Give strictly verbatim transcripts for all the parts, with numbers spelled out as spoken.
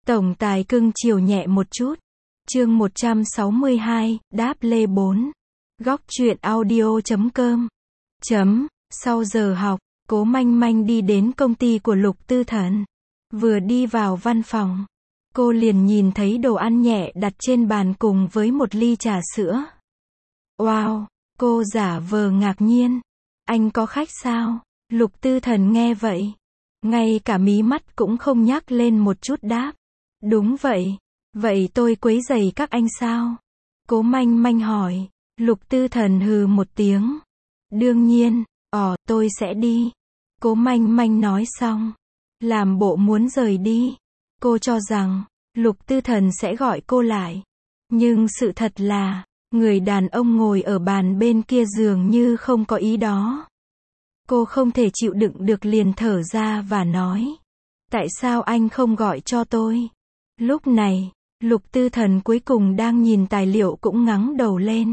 Tổng tài cưng chiều nhẹ một chút. Chương một trăm sáu mươi hai, đáp lê bốn. Góc truyện audio chấm com. Chấm, sau giờ học, Cố Manh Manh đi đến công ty của Lục Tư Thần. Vừa đi vào văn phòng, cô liền nhìn thấy đồ ăn nhẹ đặt trên bàn cùng với một ly trà sữa. Wow, cô giả vờ ngạc nhiên. Anh có khách sao? Lục Tư Thần nghe vậy, ngay cả mí mắt cũng không nhắc lên một chút đáp. Đúng vậy. Vậy tôi quấy rầy các anh sao? Cố Manh Manh hỏi. Lục Tư Thần hừ một tiếng. Đương nhiên, ỏ, tôi sẽ đi. Cố Manh Manh nói xong, làm bộ muốn rời đi. Cô cho rằng, Lục Tư Thần sẽ gọi cô lại. Nhưng sự thật là, người đàn ông ngồi ở bàn bên kia dường như không có ý đó. Cô không thể chịu đựng được liền thở ra và nói. Tại sao anh không gọi cho tôi? Lúc này, Lục Tư Thần cuối cùng đang nhìn tài liệu cũng ngẩng đầu lên.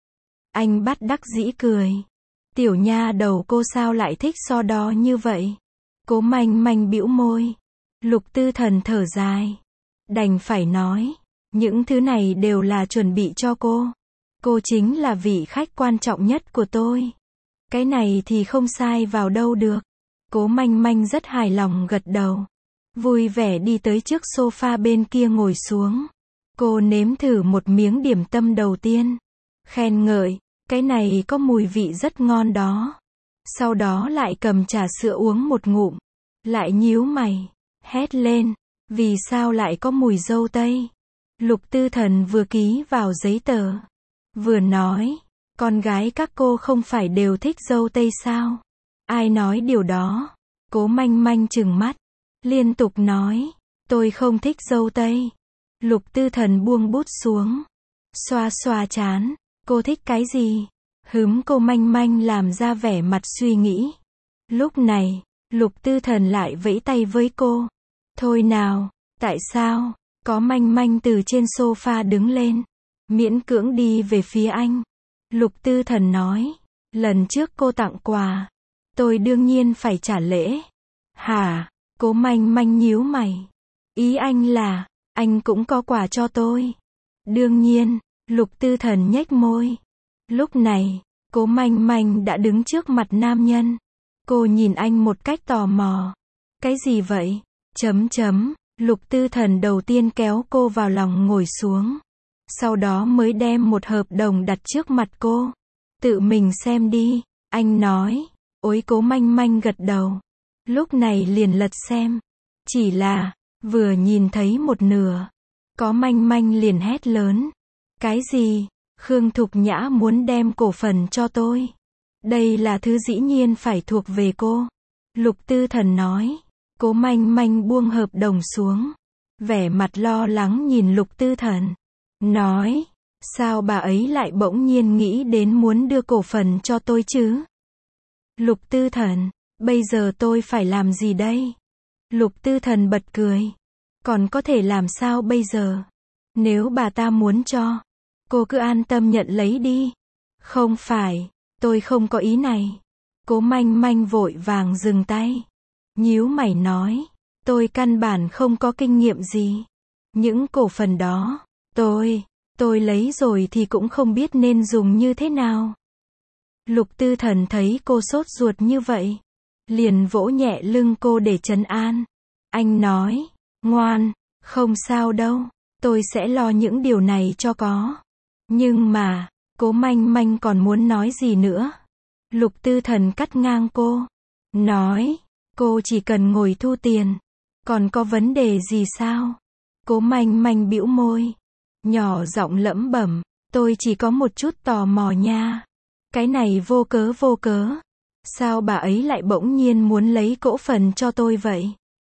Anh bất đắc dĩ cười. Tiểu nha đầu cô sao lại thích so đo như vậy? Cố Manh Manh bĩu môi. Lục Tư Thần thở dài. Đành phải nói, những thứ này đều là chuẩn bị cho cô. Cô chính là vị khách quan trọng nhất của tôi. Cái này thì không sai vào đâu được. Cố Manh Manh rất hài lòng gật đầu. Vui vẻ đi tới trước sofa bên kia ngồi xuống. Cô nếm thử một miếng điểm tâm đầu tiên. Khen ngợi, cái này có mùi vị rất ngon đó. Sau đó lại cầm trà sữa uống một ngụm. Lại nhíu mày, hét lên, vì sao lại có mùi dâu tây? Lục Tư Thần vừa ký vào giấy tờ, vừa nói, con gái các cô không phải đều thích dâu tây sao? Ai nói điều đó? Cố Manh Manh trừng mắt, liên tục nói, tôi không thích dâu tây. Lục Tư Thần buông bút xuống, xoa xoa trán, cô thích cái gì? Hứm. Cô Manh Manh làm ra vẻ mặt suy nghĩ. Lúc này, Lục Tư Thần lại vẫy tay với cô. Thôi nào, tại sao? Có Manh Manh từ trên sofa đứng lên, miễn cưỡng đi về phía anh. Lục Tư Thần nói, lần trước cô tặng quà, tôi đương nhiên phải trả lễ. Hả? Cố Manh Manh nhíu mày. Ý anh là, anh cũng có quà cho tôi. Đương nhiên, Lục Tư Thần nhếch môi. Lúc này, Cố Manh Manh đã đứng trước mặt nam nhân. Cô nhìn anh một cách tò mò. Cái gì vậy? Chấm chấm. Lục Tư Thần đầu tiên kéo cô vào lòng ngồi xuống. Sau đó mới đem một hợp đồng đặt trước mặt cô. Tự mình xem đi, anh nói. Ôi. Cố Manh Manh gật đầu. Lúc này liền lật xem. Chỉ là, vừa nhìn thấy một nửa, Có Manh Manh liền hét lớn. Cái gì? Khương Thục Nhã muốn đem cổ phần cho tôi. Đây là thứ dĩ nhiên phải thuộc về cô. Lục Tư Thần nói. Cố Manh Manh buông hợp đồng xuống, vẻ mặt lo lắng nhìn Lục Tư Thần. Nói, sao bà ấy lại bỗng nhiên nghĩ đến muốn đưa cổ phần cho tôi chứ? Lục Tư Thần, bây giờ tôi phải làm gì đây? Lục Tư Thần bật cười. Còn có thể làm sao bây giờ? Nếu bà ta muốn cho, cô cứ an tâm nhận lấy đi. Không phải, tôi không có ý này. Cố Manh Manh vội vàng dừng tay. Nhíu mày nói, tôi căn bản không có kinh nghiệm gì. Những cổ phần đó, tôi, tôi lấy rồi thì cũng không biết nên dùng như thế nào. Lục Tư Thần thấy cô sốt ruột như vậy, liền vỗ nhẹ lưng cô để trấn an. Anh nói, ngoan, không sao đâu, tôi sẽ lo những điều này cho có. Nhưng mà, Cố Manh Manh còn muốn nói gì nữa. Lục Tư Thần cắt ngang cô, nói, cô chỉ cần ngồi thu tiền. Còn có vấn đề gì sao? Cố Manh Manh bĩu môi, nhỏ giọng lẩm bẩm, tôi chỉ có một chút tò mò nha. Cái này vô cớ vô cớ. Sao bà ấy lại bỗng nhiên muốn lấy cổ phần cho tôi vậy?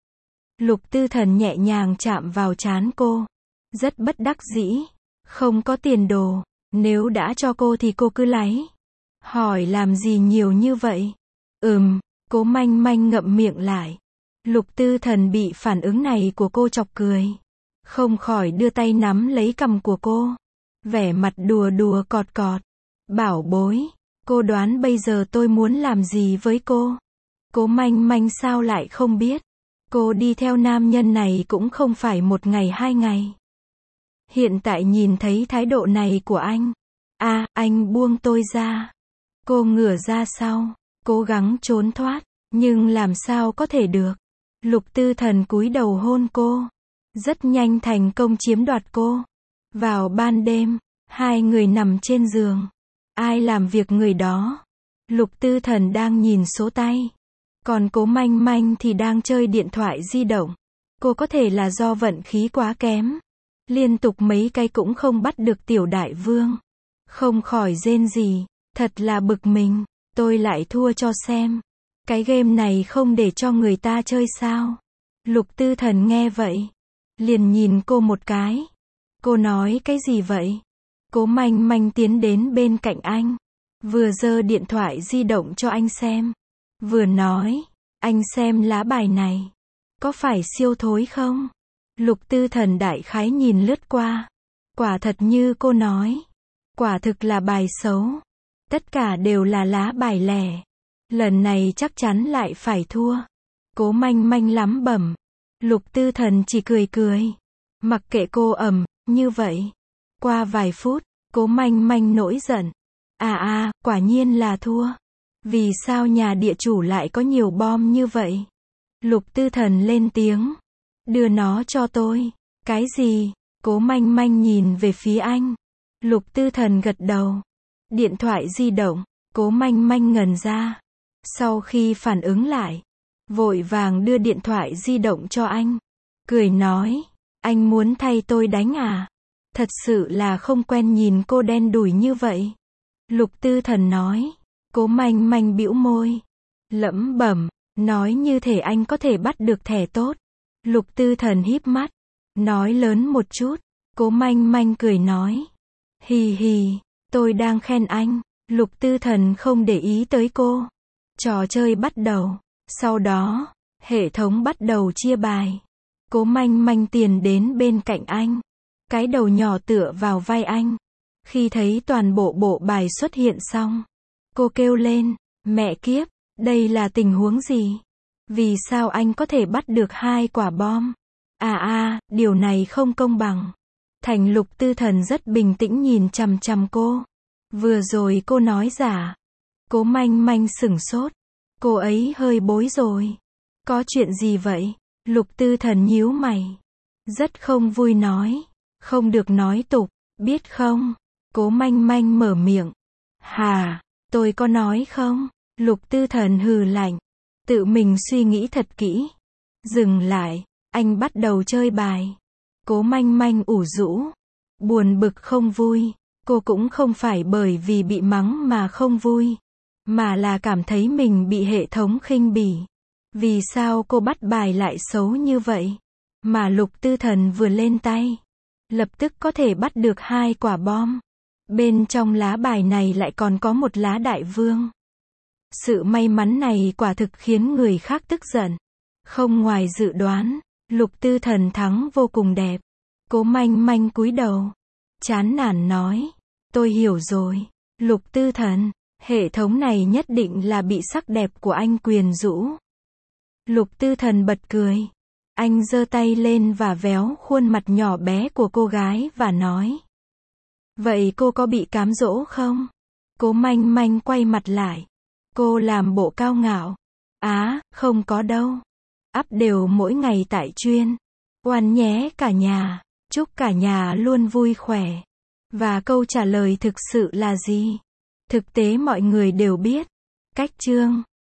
Lục Tư Thần nhẹ nhàng chạm vào trán cô. Rất bất đắc dĩ. Không có tiền đồ. Nếu đã cho cô thì cô cứ lấy. Hỏi làm gì nhiều như vậy? Ừm. Cố Manh Manh ngậm miệng lại. Lục Tư Thần bị phản ứng này của cô chọc cười. Không khỏi đưa tay nắm lấy cằm của cô. Vẻ mặt đùa đùa cọt cọt. Bảo bối, cô đoán bây giờ tôi muốn làm gì với cô? Cố Manh Manh sao lại không biết? Cô đi theo nam nhân này cũng không phải một ngày hai ngày. Hiện tại nhìn thấy thái độ này của anh. À, anh buông tôi ra. Cô ngửa ra sau, cố gắng trốn thoát, nhưng làm sao có thể được. Lục Tư Thần cúi đầu hôn cô, rất nhanh thành công chiếm đoạt cô. Vào ban đêm, hai người nằm trên giường. Ai làm việc người đó. Lục Tư Thần đang nhìn số tay. Còn Cố Manh Manh thì đang chơi điện thoại di động. Cô có thể là do vận khí quá kém. Liên tục mấy cái cũng không bắt được tiểu đại vương. Không khỏi rên gì. Thật là bực mình. Tôi lại thua cho xem. Cái game này không để cho người ta chơi sao? Lục Tư Thần nghe vậy. Liền nhìn cô một cái. Cô nói cái gì vậy? Cố Manh Manh tiến đến bên cạnh anh. Vừa giơ điện thoại di động cho anh xem. Vừa nói. Anh xem lá bài này. Có phải siêu thối không? Lục Tư Thần đại khái nhìn lướt qua. Quả thật như cô nói. Quả thực là bài xấu. Tất cả đều là lá bài lẻ. Lần này chắc chắn lại phải thua. Cố Manh Manh lắm bẩm. Lục Tư Thần chỉ cười cười. Mặc kệ cô ầm, như vậy. Qua vài phút, Cố Manh Manh nổi giận. À à, quả nhiên là thua. Vì sao nhà địa chủ lại có nhiều bom như vậy? Lục Tư Thần lên tiếng. Đưa nó cho tôi. Cái gì? Cố Manh Manh nhìn về phía anh. Lục Tư Thần gật đầu. Điện thoại di động. Cố Manh Manh ngẩn ra. Sau khi phản ứng lại, vội vàng đưa điện thoại di động cho anh. Cười nói. Anh muốn thay tôi đánh à? Thật sự là không quen nhìn cô đen đủi như vậy. Lục Tư Thần nói. Cố Manh Manh bĩu môi. Lẩm bẩm. Nói như thể anh có thể bắt được thẻ tốt. Lục Tư Thần híp mắt. Nói lớn một chút. Cố Manh Manh cười nói. Hì hì. Tôi đang khen anh. Lục Tư Thần không để ý tới cô. Trò chơi bắt đầu. Sau đó, hệ thống bắt đầu chia bài. Cố Manh Manh tiền đến bên cạnh anh. Cái đầu nhỏ tựa vào vai anh. Khi thấy toàn bộ bộ bài xuất hiện xong, cô kêu lên. Mẹ kiếp, đây là tình huống gì? Vì sao anh có thể bắt được hai quả bom? À à, điều này không công bằng. Thành Lục Tư Thần rất bình tĩnh nhìn chằm chằm cô. Vừa rồi cô nói giả. Cố Manh Manh sửng sốt. Cô ấy hơi bối rồi. Có chuyện gì vậy? Lục Tư Thần nhíu mày. Rất không vui nói. Không được nói tục, biết không? Cố Manh Manh mở miệng. Hà, tôi có nói không? Lục Tư Thần hừ lạnh. Tự mình suy nghĩ thật kỹ. Dừng lại, anh bắt đầu chơi bài. Cố Manh Manh ủ rũ. Buồn bực không vui. Cô cũng không phải bởi vì bị mắng mà không vui. Mà là cảm thấy mình bị hệ thống khinh bỉ. Vì sao cô bắt bài lại xấu như vậy? Mà Lục Tư Thần vừa lên tay. Lập tức có thể bắt được hai quả bom. Bên trong lá bài này lại còn có một lá đại vương. Sự may mắn này quả thực khiến người khác tức giận. Không ngoài dự đoán, Lục Tư Thần thắng vô cùng đẹp. Cố Manh Manh cúi đầu. Chán nản nói. Tôi hiểu rồi. Lục Tư Thần, hệ thống này nhất định là bị sắc đẹp của anh quyến rũ. Lục Tư Thần bật cười. Anh giơ tay lên và véo khuôn mặt nhỏ bé của cô gái và nói. Vậy cô có bị cám dỗ không? Cố Manh Manh quay mặt lại. Cô làm bộ cao ngạo. Á, không có đâu. Up đều mỗi ngày tại chuyên. Oan nhé cả nhà. Chúc cả nhà luôn vui khỏe. Và câu trả lời thực sự là gì? Thực tế mọi người đều biết. Cách chương